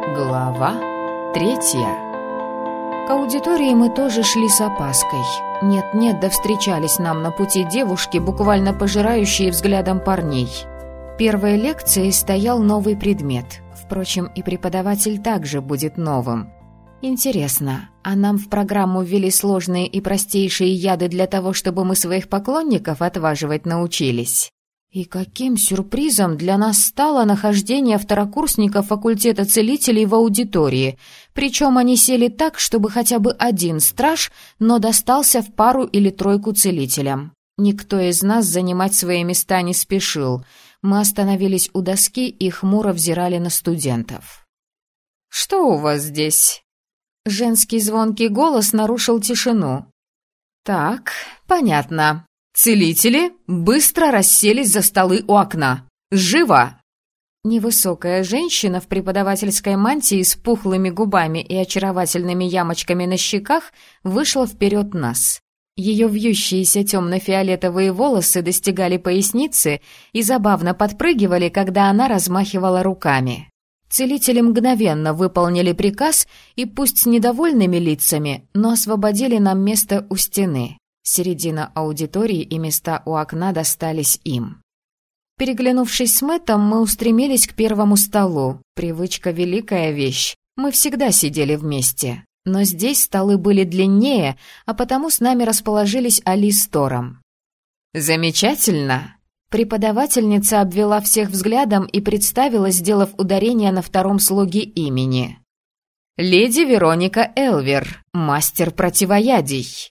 Глава 3. К аудитории мы тоже шли с опаской. Нет-нет, да встречались нам на пути девушки, буквально пожирающие взглядом парней. Первой лекцией стоял новый предмет. Впрочем, и преподаватель также будет новым. Интересно, а нам в программу ввели сложные и простейшие яды для того, чтобы мы своих поклонников отваживать научились? И каким сюрпризом для нас стало нахождение второкурсников факультета целителей в аудитории, причем они сели так, чтобы хотя бы один страж, но достался в пару или тройку целителям. Никто из нас занимать свои места не спешил. Мы остановились у доски и хмуро взирали на студентов. «Что у вас здесь?» Женский звонкий голос нарушил тишину. «Так, понятно. Целители быстро расселись за столы у окна. Живо!» Невысокая женщина в преподавательской мантии с пухлыми губами и очаровательными ямочками на щеках вышла вперед нас. Ее вьющиеся темно-фиолетовые волосы достигали поясницы и забавно подпрыгивали, когда она размахивала руками. Целители мгновенно выполнили приказ и, пусть с недовольными лицами, но освободили нам место у стены. Середина аудитории и места у окна достались им. Переглянувшись с Мэттом, мы устремились к первому столу. Привычка — великая вещь. Мы всегда сидели вместе. Но здесь столы были длиннее, а потому с нами расположились Али с Тором. «Замечательно!» Преподавательница обвела всех взглядом и представила, сделав ударение на втором слоге имени. «Леди Вероника Элвер, мастер противоядий».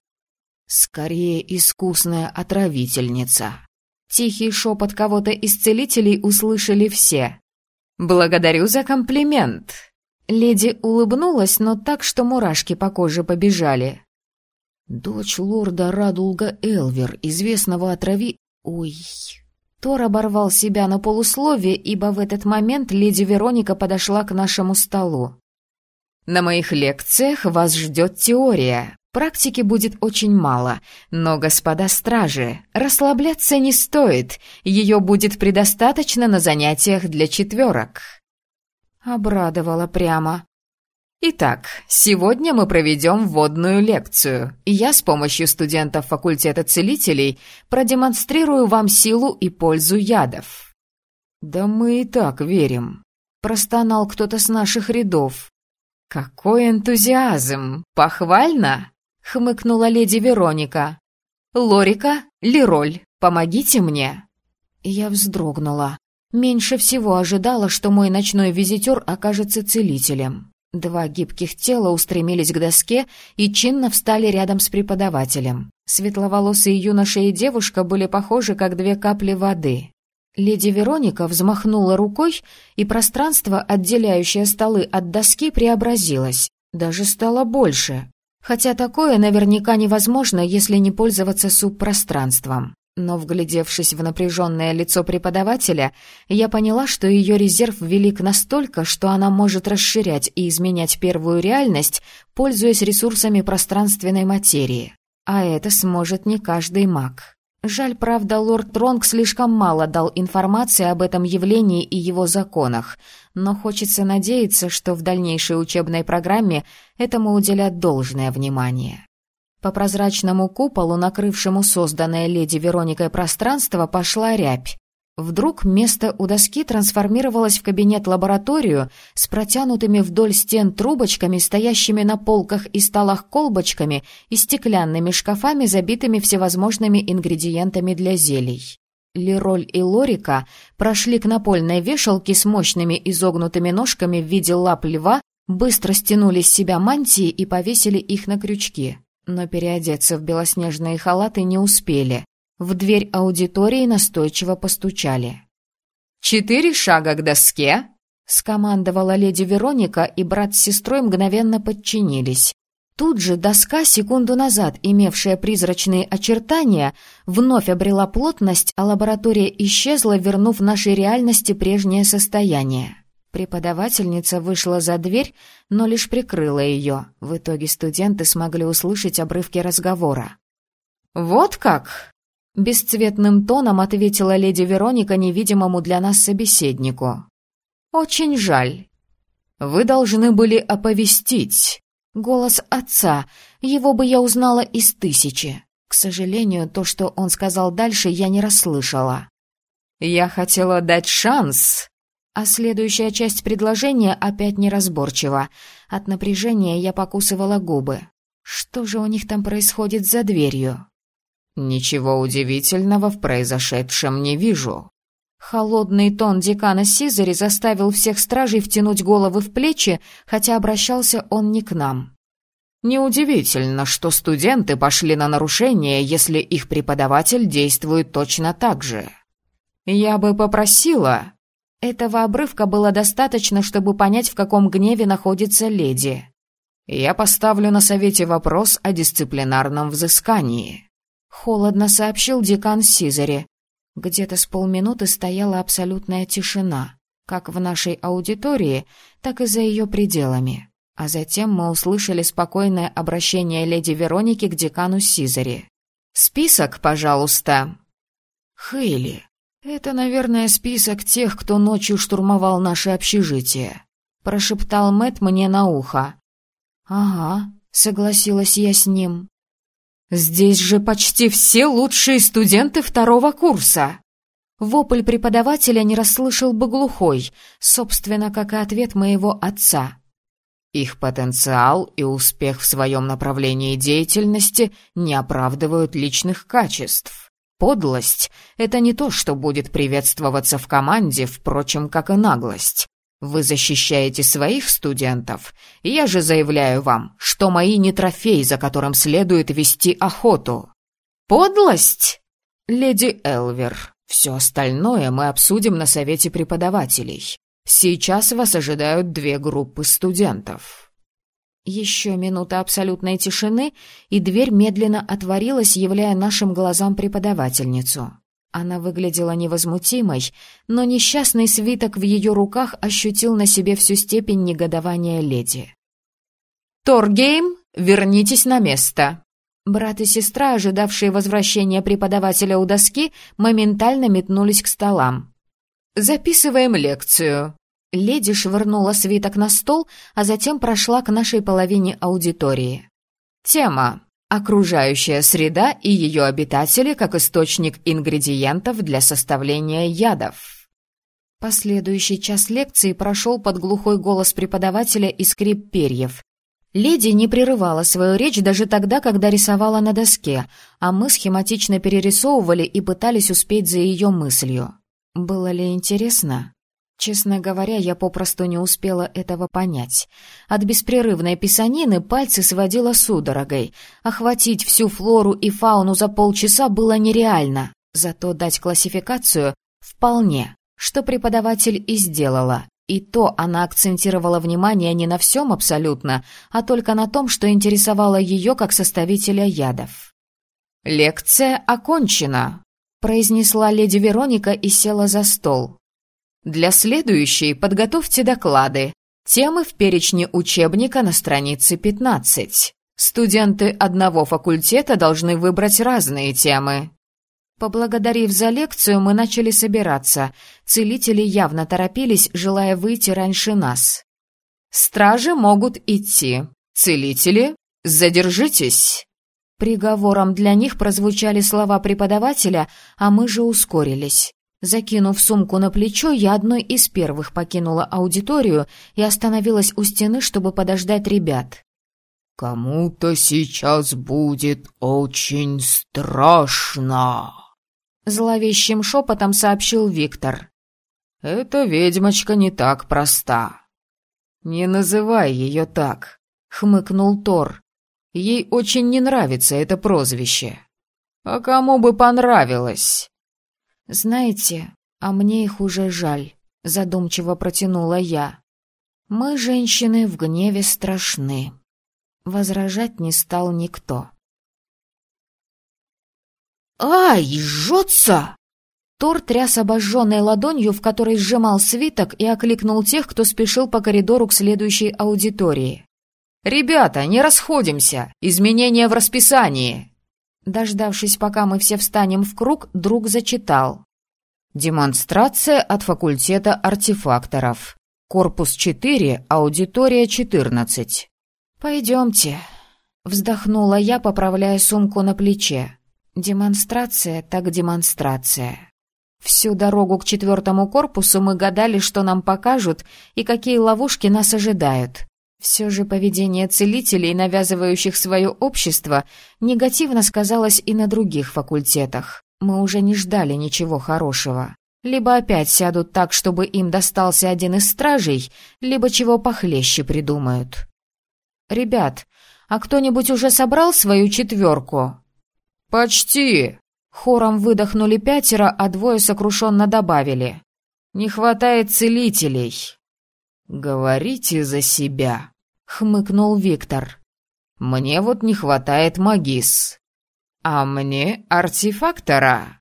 «Скорее искусная отравительница». Тихий шепот кого-то из целителей услышали все. «Благодарю за комплимент». Леди улыбнулась, но так, что мурашки по коже побежали. «Дочь лорда Радулга Элвер, известного Ой...» Тор оборвал себя на полусловие, ибо в этот момент леди Вероника подошла к нашему столу. «На моих лекциях вас ждет теория. Практики будет очень мало, но, господа стражи, расслабляться не стоит, ее будет предостаточно на занятиях для четверок». Обрадовала прямо. «Итак, сегодня мы проведем вводную лекцию, и я с помощью студентов факультета целителей продемонстрирую вам силу и пользу ядов». «Да мы и так верим», — простонал кто-то с наших рядов. «Какой энтузиазм! Похвально!» — хмыкнула леди Вероника. «Лорика, Лероль, помогите мне!» Я вздрогнула. Меньше всего ожидала, что мой ночной визитер окажется целителем. Два гибких тела устремились к доске и чинно встали рядом с преподавателем. Светловолосые юноша и девушка были похожи, как две капли воды. Леди Вероника взмахнула рукой, и пространство, отделяющее столы от доски, преобразилось. Даже стало больше. Хотя такое наверняка невозможно, если не пользоваться субпространством. Но, вглядевшись в напряженное лицо преподавателя, я поняла, что ее резерв велик настолько, что она может расширять и изменять первую реальность, пользуясь ресурсами пространственной материи. А это сможет не каждый маг. Жаль, правда, лорд Тронг слишком мало дал информации об этом явлении и его законах, но хочется надеяться, что в дальнейшей учебной программе этому уделят должное внимание. По прозрачному куполу, накрывшему созданное леди Вероникой пространство, пошла рябь. Вдруг место у доски трансформировалось в кабинет-лабораторию с протянутыми вдоль стен трубочками, стоящими на полках и столах колбочками и стеклянными шкафами, забитыми всевозможными ингредиентами для зелий. Лероль и Лорика прошли к напольной вешалке с мощными изогнутыми ножками в виде лап льва, быстро стянули с себя мантии и повесили их на крючки. Но переодеться в белоснежные халаты не успели. В дверь аудитории настойчиво постучали. «4 шага к доске!» — скомандовала леди Вероника, и брат с сестрой мгновенно подчинились. Тут же доска, секунду назад имевшая призрачные очертания, вновь обрела плотность, а лаборатория исчезла, вернув нашей реальности прежнее состояние. Преподавательница вышла за дверь, но лишь прикрыла ее. В итоге студенты смогли услышать обрывки разговора. «Вот как?» — бесцветным тоном ответила леди Вероника невидимому для нас собеседнику. «Очень жаль». Вы должны были оповестить. Голос отца, его бы я узнала из 1000. К сожалению, то, что он сказал дальше, я не расслышала. Я хотела дать шанс. А следующая часть предложения опять неразборчива. От напряжения я покусывала губы. Что же у них там происходит за дверью? Ничего удивительного в произошедшем не вижу. Холодный тон декана Сизари заставил всех стражей втянуть головы в плечи, хотя обращался он не к нам. Неудивительно, что студенты пошли на нарушение, если их преподаватель действует точно так же. Я бы попросила... Этого обрывка было достаточно, чтобы понять, в каком гневе находится леди. Я поставлю на совете вопрос о дисциплинарном взыскании. Холодно сообщил декан Сизари. Где-то с полминуты стояла абсолютная тишина, как в нашей аудитории, так и за ее пределами. А затем мы услышали спокойное обращение леди Вероники к декану Сизари. «Список, пожалуйста». «Хейли, это, наверное, список тех, кто ночью штурмовал наше общежитие», — прошептал Мэтт мне на ухо. «Ага», — согласилась я с ним. «Здесь же почти все лучшие студенты 2-го курса!» Вопль преподавателя не расслышал бы глухой, собственно, как и ответ моего отца. Их потенциал и успех в своем направлении деятельности не оправдывают личных качеств. Подлость — это не то, что будет приветствоваться в команде, впрочем, как и наглость. Вы защищаете своих студентов, я же заявляю вам, что мои не трофей, за которым следует вести охоту. Подлость? Леди Элвер, все остальное мы обсудим на совете преподавателей. Сейчас вас ожидают 2 группы студентов. Еще минута абсолютной тишины, и дверь медленно отворилась, являя нашим глазам преподавательницу. Она выглядела невозмутимой, но несчастный свиток в ее руках ощутил на себе всю степень негодования леди. «Торгейм, вернитесь на место!» Брат и сестра, ожидавшие возвращения преподавателя у доски, моментально метнулись к столам. «Записываем лекцию». Леди швырнула свиток на стол, а затем прошла к нашей половине аудитории. Тема: окружающая среда и ее обитатели как источник ингредиентов для составления ядов. Последующий час лекции прошел под глухой голос преподавателя и скрип перьев. Леди не прерывала свою речь даже тогда, когда рисовала на доске, а мы схематично перерисовывали и пытались успеть за ее мыслью. Было ли интересно? Честно говоря, я попросту не успела этого понять. От беспрерывной писанины пальцы сводило судорогой. Охватить всю флору и фауну за полчаса было нереально. Зато дать классификацию — вполне, что преподаватель и сделала. И то она акцентировала внимание не на всем абсолютно, а только на том, что интересовало ее как составителя ядов. «Лекция окончена», — произнесла леди Вероника и села за стол. «Для следующей подготовьте доклады. Темы в перечне учебника на странице 15. Студенты одного факультета должны выбрать разные темы». Поблагодарив за лекцию, мы начали собираться. Целители явно торопились, желая выйти раньше нас. «Стражи могут идти. Целители, задержитесь!» Приговором для них прозвучали слова преподавателя, а мы же ускорились. Закинув сумку на плечо, я одной из первых покинула аудиторию и остановилась у стены, чтобы подождать ребят. «Кому-то сейчас будет очень страшно», — зловещим шепотом сообщил Виктор. «Эта ведьмочка не так проста». «Не называй ее так», — хмыкнул Тор. «Ей очень не нравится это прозвище». «А кому бы понравилось?» «Знаете, а мне их уже жаль», — задумчиво протянула я. «Мы, женщины, в гневе страшны». Возражать не стал никто. «Ай, жжется!» Тор тряс обожженной ладонью, в которой сжимал свиток, и окликнул тех, кто спешил по коридору к следующей аудитории. «Ребята, не расходимся! Изменения в расписании!» Дождавшись, пока мы все встанем в круг, друг зачитал. «Демонстрация от факультета артефакторов. Корпус 4, аудитория 14. «Пойдемте», — вздохнула я, поправляя сумку на плече. Демонстрация так демонстрация. Всю дорогу к 4-му корпусу мы гадали, что нам покажут и какие ловушки нас ожидают. Все же поведение целителей, навязывающих свое общество, негативно сказалось и на других факультетах. Мы уже не ждали ничего хорошего. Либо опять сядут так, чтобы им достался один из стражей, либо чего похлеще придумают. «Ребят, а кто-нибудь уже собрал свою 4-ку?» «Почти!» Хором выдохнули 5, а 2 сокрушенно добавили. «Не хватает целителей». «Говорите за себя», — хмыкнул Виктор. «Мне вот не хватает магис. А мне артефактора».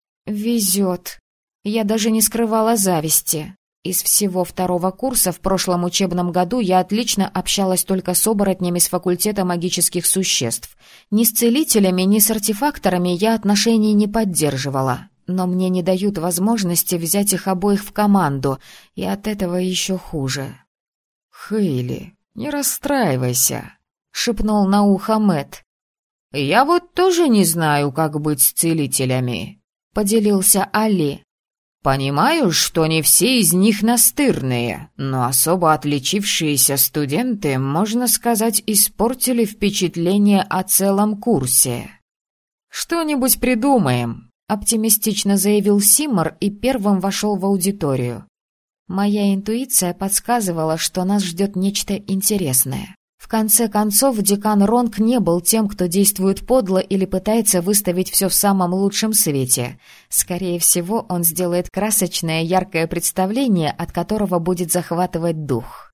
«Везет». Я даже не скрывала зависти. Из всего 2-го курса в прошлом учебном году я отлично общалась только с оборотнями с факультета магических существ. Ни с целителями, ни с артефакторами я отношений не поддерживала. Но мне не дают возможности взять их обоих в команду, и от этого еще хуже. «Хейли, не расстраивайся», — шепнул на ухо Мэтт. «Я вот тоже не знаю, как быть с целителями», — поделился Али. «Понимаю, что не все из них настырные, но особо отличившиеся студенты, можно сказать, испортили впечатление о целом курсе». «Что-нибудь придумаем», — оптимистично заявил Симмор и первым вошел в аудиторию. Моя интуиция подсказывала, что нас ждет нечто интересное. В конце концов, декан Ронг не был тем, кто действует подло или пытается выставить все в самом лучшем свете. Скорее всего, он сделает красочное, яркое представление, от которого будет захватывать дух.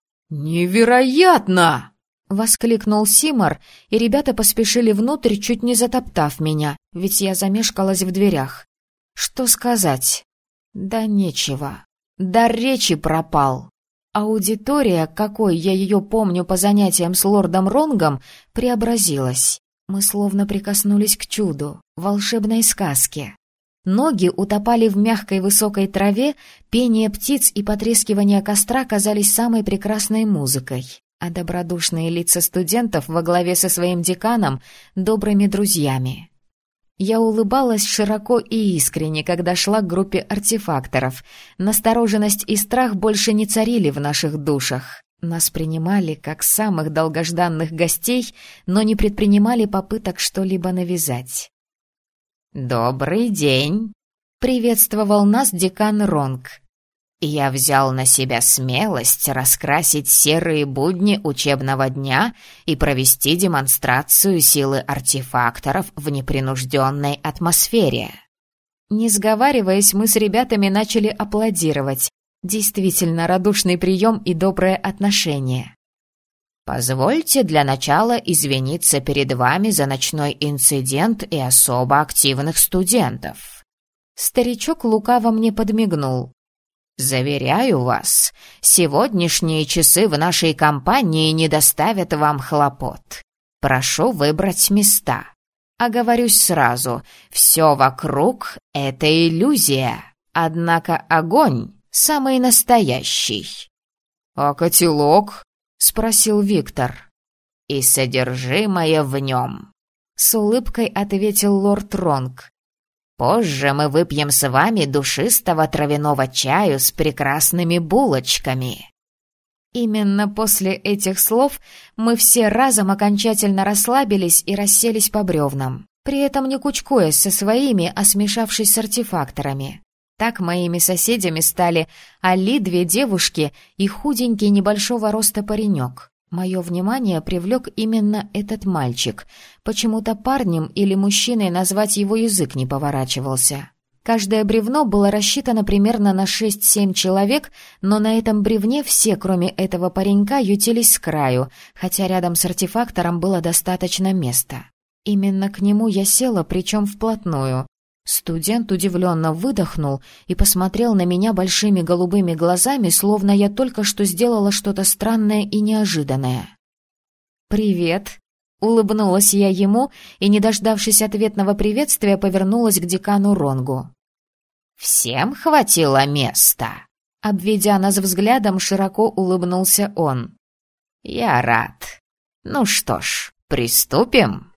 «Невероятно!» — воскликнул Симмор, и ребята поспешили внутрь, чуть не затоптав меня, ведь я замешкалась в дверях. Что сказать? Да нечего. Дар речи пропал. Аудитория, какой я ее помню по занятиям с лордом Ронгом, преобразилась. Мы словно прикоснулись к чуду, волшебной сказке. Ноги утопали в мягкой высокой траве, пение птиц и потрескивание костра казались самой прекрасной музыкой, а добродушные лица студентов во главе со своим деканом — добрыми друзьями. Я улыбалась широко и искренне, когда шла к группе артефакторов. Настороженность и страх больше не царили в наших душах. Нас принимали как самых долгожданных гостей, но не предпринимали попыток что-либо навязать. «Добрый день!» — приветствовал нас декан Ронг. «Я взял на себя смелость раскрасить серые будни учебного дня и провести демонстрацию силы артефакторов в непринужденной атмосфере». Не сговариваясь, мы с ребятами начали аплодировать. Действительно, радушный прием и доброе отношение. «Позвольте для начала извиниться перед вами за ночной инцидент и особо активных студентов». Старичок лукаво мне подмигнул. «Заверяю вас, сегодняшние часы в нашей компании не доставят вам хлопот. Прошу выбрать места. Оговорюсь сразу, все вокруг — это иллюзия, однако огонь самый настоящий». «А котелок?» — спросил Виктор. «И содержимое в нем», — с улыбкой ответил лорд Ронг. «Позже мы выпьем с вами душистого травяного чаю с прекрасными булочками». Именно после этих слов мы все разом окончательно расслабились и расселись по бревнам, при этом не кучкуясь со своими, а смешавшись с артефакторами. Так моими соседями стали Али, 2 девушки и худенький небольшого роста паренек. Мое внимание привлек именно этот мальчик. Почему-то парнем или мужчиной назвать его язык не поворачивался. Каждое бревно было рассчитано примерно на 6-7 человек, но на этом бревне все, кроме этого паренька, ютились с краю, хотя рядом с артефактором было достаточно места. Именно к нему я села, причем вплотную. Студент удивленно выдохнул и посмотрел на меня большими голубыми глазами, словно я только что сделала что-то странное и неожиданное. «Привет!» — улыбнулась я ему и, не дождавшись ответного приветствия, повернулась к декану Ронгу. «Всем хватило места?» — Обведя нас взглядом, широко улыбнулся он. «Я рад. Ну что ж, приступим?»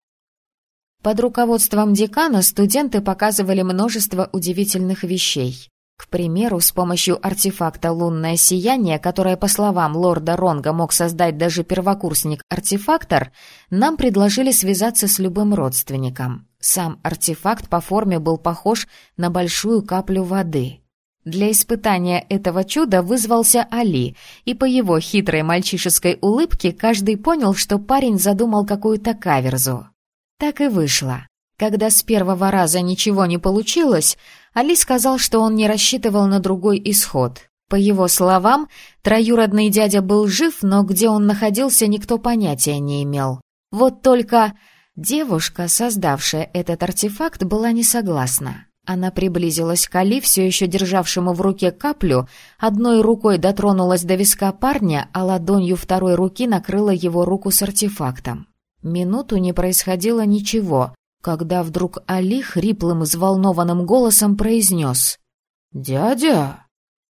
Под руководством декана студенты показывали множество удивительных вещей. К примеру, с помощью артефакта «Лунное сияние», которое, по словам лорда Ронга, мог создать даже первокурсник-артефактор, нам предложили связаться с любым родственником. Сам артефакт по форме был похож на большую каплю воды. Для испытания этого чуда вызвался Али, и по его хитрой мальчишеской улыбке каждый понял, что парень задумал какую-то каверзу. Так и вышло. Когда с первого раза ничего не получилось, Али сказал, что он не рассчитывал на другой исход. По его словам, троюродный дядя был жив, но где он находился, никто понятия не имел. Вот только девушка, создавшая этот артефакт, была не согласна. Она приблизилась к Али, все еще державшему в руке каплю, одной рукой дотронулась до виска парня, а ладонью второй руки накрыла его руку с артефактом. Минуту не происходило ничего, когда вдруг Али хриплым, взволнованным голосом произнес: «Дядя,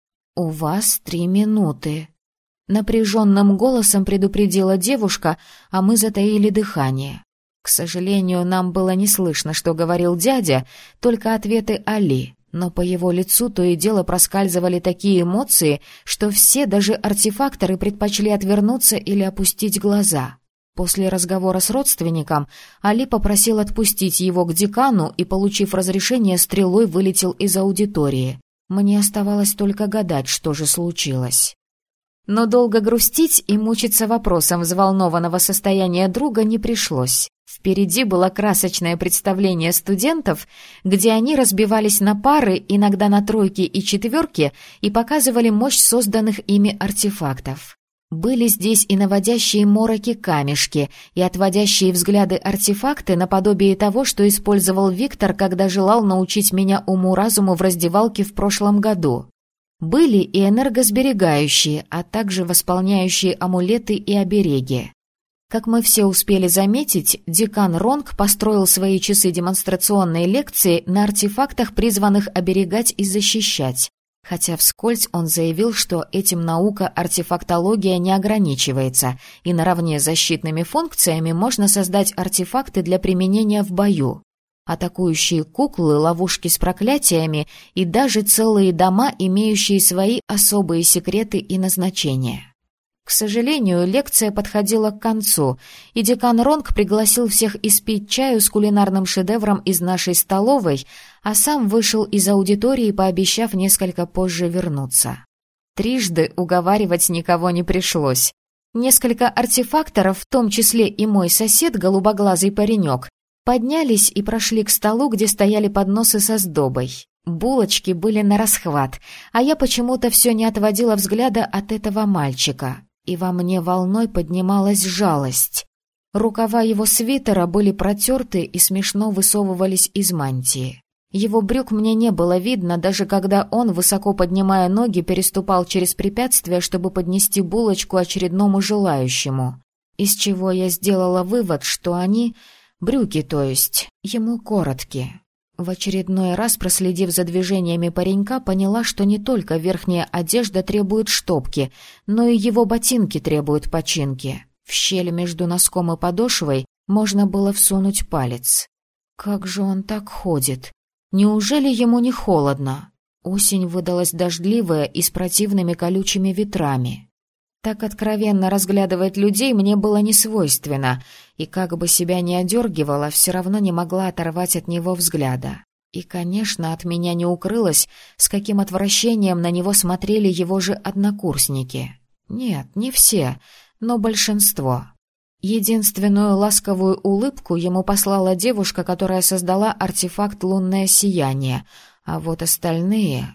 у вас 3 минуты». Напряженным голосом предупредила девушка, а мы затаили дыхание. К сожалению, нам было не слышно, что говорил дядя, только ответы Али, но по его лицу то и дело проскальзывали такие эмоции, что все, даже артефакторы, предпочли отвернуться или опустить глаза. После разговора с родственником Али попросил отпустить его к декану и, получив разрешение, стрелой вылетел из аудитории. Мне оставалось только гадать, что же случилось. Но долго грустить и мучиться вопросом взволнованного состояния друга не пришлось. Впереди было красочное представление студентов, где они разбивались на пары, иногда на тройки и четверки, и показывали мощь созданных ими артефактов. Были здесь и наводящие мороки камешки, и отводящие взгляды артефакты наподобие того, что использовал Виктор, когда желал научить меня уму-разуму в раздевалке в прошлом году. Были и энергосберегающие, а также восполняющие амулеты и обереги. Как мы все успели заметить, декан Ронг построил свои часы демонстрационной лекции на артефактах, призванных оберегать и защищать. Хотя вскользь он заявил, что этим наука артефактология не ограничивается, и наравне с защитными функциями можно создать артефакты для применения в бою. Атакующие куклы, ловушки с проклятиями и даже целые дома, имеющие свои особые секреты и назначения. К сожалению, лекция подходила к концу, и декан Ронг пригласил всех испить чаю с кулинарным шедевром из нашей столовой, а сам вышел из аудитории, пообещав несколько позже вернуться. Трижды уговаривать никого не пришлось. Несколько артефакторов, в том числе и мой сосед, голубоглазый паренек, поднялись и прошли к столу, где стояли подносы со сдобой. Булочки были нарасхват, а я почему-то все не отводила взгляда от этого мальчика, и во мне волной поднималась жалость. Рукава его свитера были протерты и смешно высовывались из мантии. Его брюк мне не было видно, даже когда он, высоко поднимая ноги, переступал через препятствия, чтобы поднести булочку очередному желающему. Из чего я сделала вывод, что они, брюки то есть, ему короткие. В очередной раз, проследив за движениями паренька, поняла, что не только верхняя одежда требует штопки, но и его ботинки требуют починки. В щель между носком и подошвой можно было всунуть палец. Как же он так ходит? Неужели ему не холодно? Осень выдалась дождливая и с противными колючими ветрами. Так откровенно разглядывать людей мне было не свойственно, и как бы себя ни одергивала, все равно не могла оторвать от него взгляда. И, конечно, от меня не укрылось, с каким отвращением на него смотрели его же однокурсники. Нет, не все, но большинство. Единственную ласковую улыбку ему послала девушка, которая создала артефакт «Лунное сияние», а вот остальные...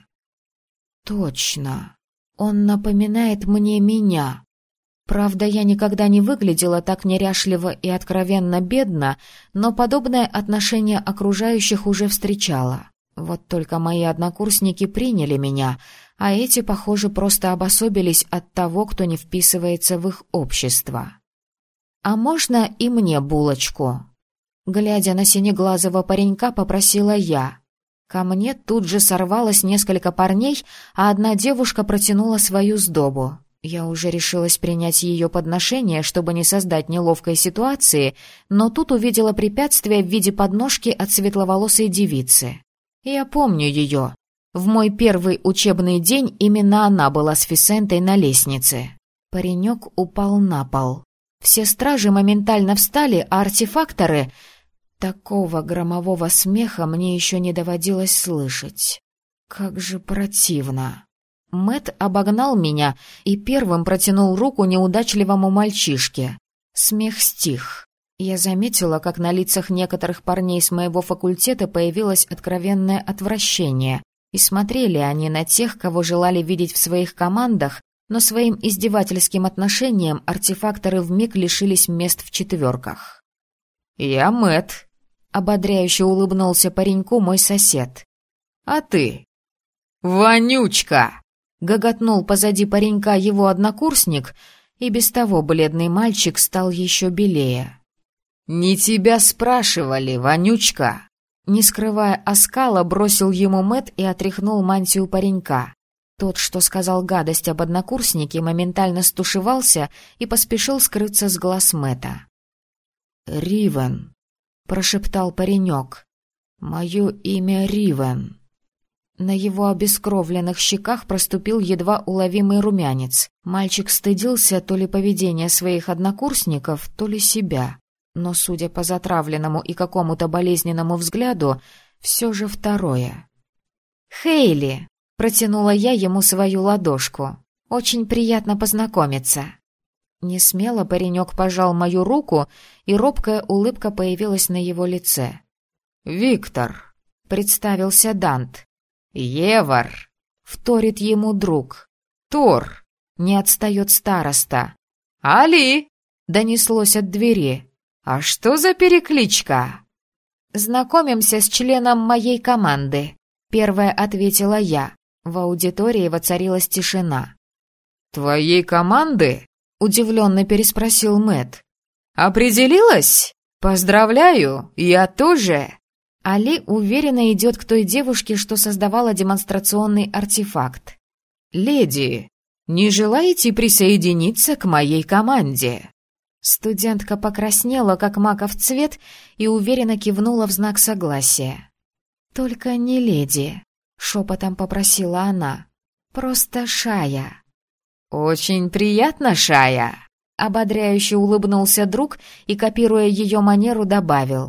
Точно... Он напоминает мне меня. Правда, я никогда не выглядела так неряшливо и откровенно бедно, но подобное отношение окружающих уже встречала. Вот только мои однокурсники приняли меня, а эти, похоже, просто обособились от того, кто не вписывается в их общество. «А можно и мне булочку?» Глядя на синеглазого паренька, попросила я. Ко мне тут же сорвалось несколько парней, а одна девушка протянула свою сдобу. Я уже решилась принять ее подношение, чтобы не создать неловкой ситуации, но тут увидела препятствие в виде подножки от светловолосой девицы. Я помню ее. В мой первый учебный день именно она была с Фисентой на лестнице. Паренек упал на пол. Все стражи моментально встали, а артефакторы... Такого громового смеха мне еще не доводилось слышать. Как же противно. Мэтт обогнал меня и первым протянул руку неудачливому мальчишке. Смех стих. Я заметила, как на лицах некоторых парней с моего факультета появилось откровенное отвращение, и смотрели они на тех, кого желали видеть в своих командах, но своим издевательским отношением артефакторы вмиг лишились мест в четверках. «Я Мэтт», — ободряюще улыбнулся пареньку мой сосед. «А ты?» «Вонючка!» — гоготнул позади паренька его однокурсник, и без того бледный мальчик стал еще белее. «Не тебя спрашивали, вонючка!» Не скрывая оскала, бросил ему Мэтт и отряхнул мантию паренька. Тот, что сказал гадость об однокурснике, моментально стушевался и поспешил скрыться с глаз Мэтта. «Ривен», — прошептал паренек. «Мое имя Ривен». На его обескровленных щеках проступил едва уловимый румянец. Мальчик стыдился то ли поведения своих однокурсников, то ли себя. Но, судя по затравленному и какому-то болезненному взгляду, все же второе. «Хейли!» — протянула я ему свою ладошку. «Очень приятно познакомиться». Несмело паренек пожал мою руку, и робкая улыбка появилась на его лице. «Виктор», — представился Дант. «Евар», — вторит ему друг. «Тор», — не отстает староста. «Али», — донеслось от двери. «А что за перекличка?» «Знакомимся с членом моей команды», — первая ответила я. В аудитории воцарилась тишина. «Твоей команды?» — удивленно переспросил Мэтт. «Определилась? Поздравляю, я тоже!» Али уверенно идет к той девушке, что создавала демонстрационный артефакт. «Леди, не желаете присоединиться к моей команде?» Студентка покраснела, как маков цвет, и уверенно кивнула в знак согласия. «Только не леди», — шепотом попросила она. «Просто Шая». «Очень приятно, Шая», — ободряюще улыбнулся друг и, копируя ее манеру, добавил.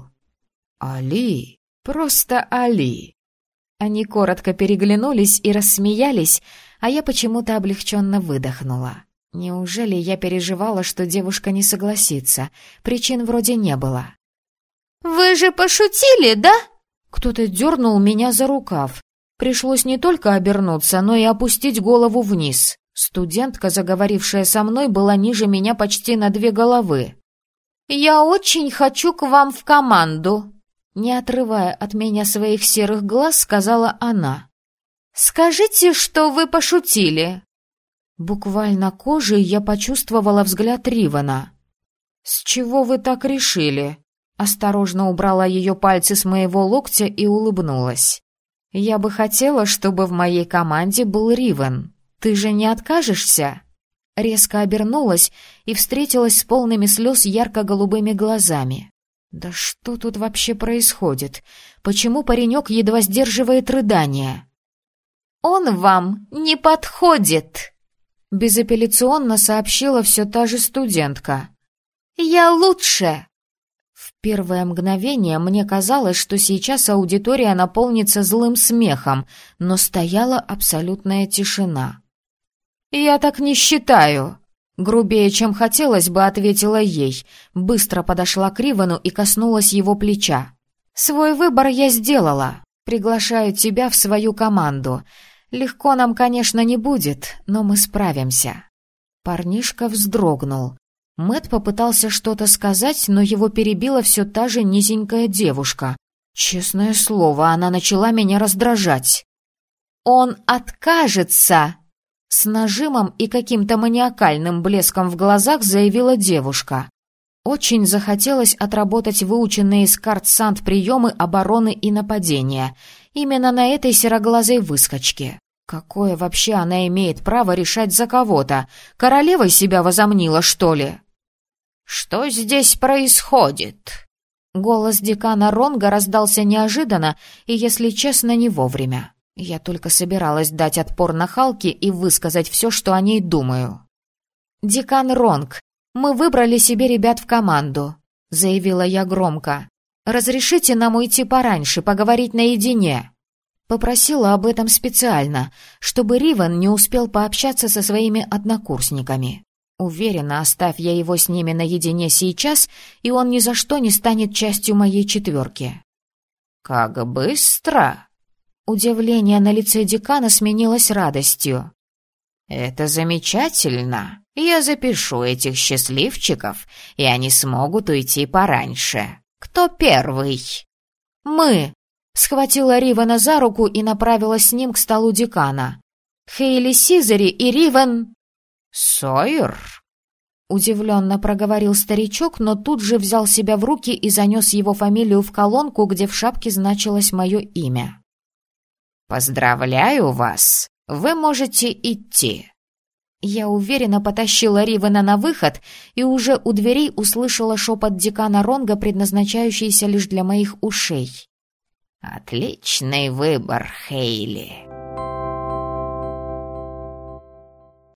«Али, просто Али». Они коротко переглянулись и рассмеялись, а я почему-то облегченно выдохнула. Неужели я переживала, что девушка не согласится? Причин вроде не было. «Вы же пошутили, да?» Кто-то дернул меня за рукав. Пришлось не только обернуться, но и опустить голову вниз. Студентка, заговорившая со мной, была ниже меня почти на 2 головы. «Я очень хочу к вам в команду», — не отрывая от меня своих серых глаз, сказала она. «Скажите, что вы пошутили». Буквально кожей я почувствовала взгляд Ривана. «С чего вы так решили?» Осторожно убрала ее пальцы с моего локтя и улыбнулась. «Я бы хотела, чтобы в моей команде был Риван. Ты же не откажешься?» Резко обернулась и встретилась с полными слез ярко-голубыми глазами. «Да что тут вообще происходит? Почему паренек едва сдерживает рыдания?» «Он вам не подходит», — безапелляционно сообщила все та же студентка. «Я лучше». В первое мгновение мне казалось, что сейчас аудитория наполнится злым смехом, но стояла абсолютная тишина. «Я так не считаю», — грубее, чем хотелось бы, ответила ей, быстро подошла к Ривану и коснулась его плеча. «Свой выбор я сделала. Приглашаю тебя в свою команду. Легко нам, конечно, не будет, но мы справимся». Парнишка вздрогнул. Мэтт попытался что-то сказать, но его перебила все та же низенькая девушка. Честное слово, она начала меня раздражать. «Он откажется!» С нажимом и каким-то маниакальным блеском в глазах заявила девушка. Очень захотелось отработать выученные из карт Сант приемы обороны и нападения. Именно на этой сероглазой выскочке. Какое вообще она имеет право решать за кого-то? Королевой себя возомнила, что ли? «Что здесь происходит?» Голос декана Ронга раздался неожиданно и, если честно, не вовремя. Я только собиралась дать отпор нахалке и высказать все, что о ней думаю. «Декан Ронг, мы выбрали себе ребят в команду», — заявила я громко. «Разрешите нам уйти пораньше, поговорить наедине?» Попросила об этом специально, чтобы Ривен не успел пообщаться со своими однокурсниками. Уверена, оставь я его с ними наедине сейчас, и он ни за что не станет частью моей четверки. «Как быстро!» Удивление на лице декана сменилось радостью. «Это замечательно. Я запишу этих счастливчиков, и они смогут уйти пораньше. Кто первый?» «Мы!» — схватила Ривена за руку и направилась с ним к столу декана. «Хейли Сизери и Ривен...» «Сойер?» — удивленно проговорил старичок, но тут же взял себя в руки и занес его фамилию в колонку, где в шапке значилось мое имя. «Поздравляю вас! Вы можете идти!» Я уверенно потащила Ривена на выход и уже у дверей услышала шепот декана Ронга, предназначающийся лишь для моих ушей. «Отличный выбор, Хейли!»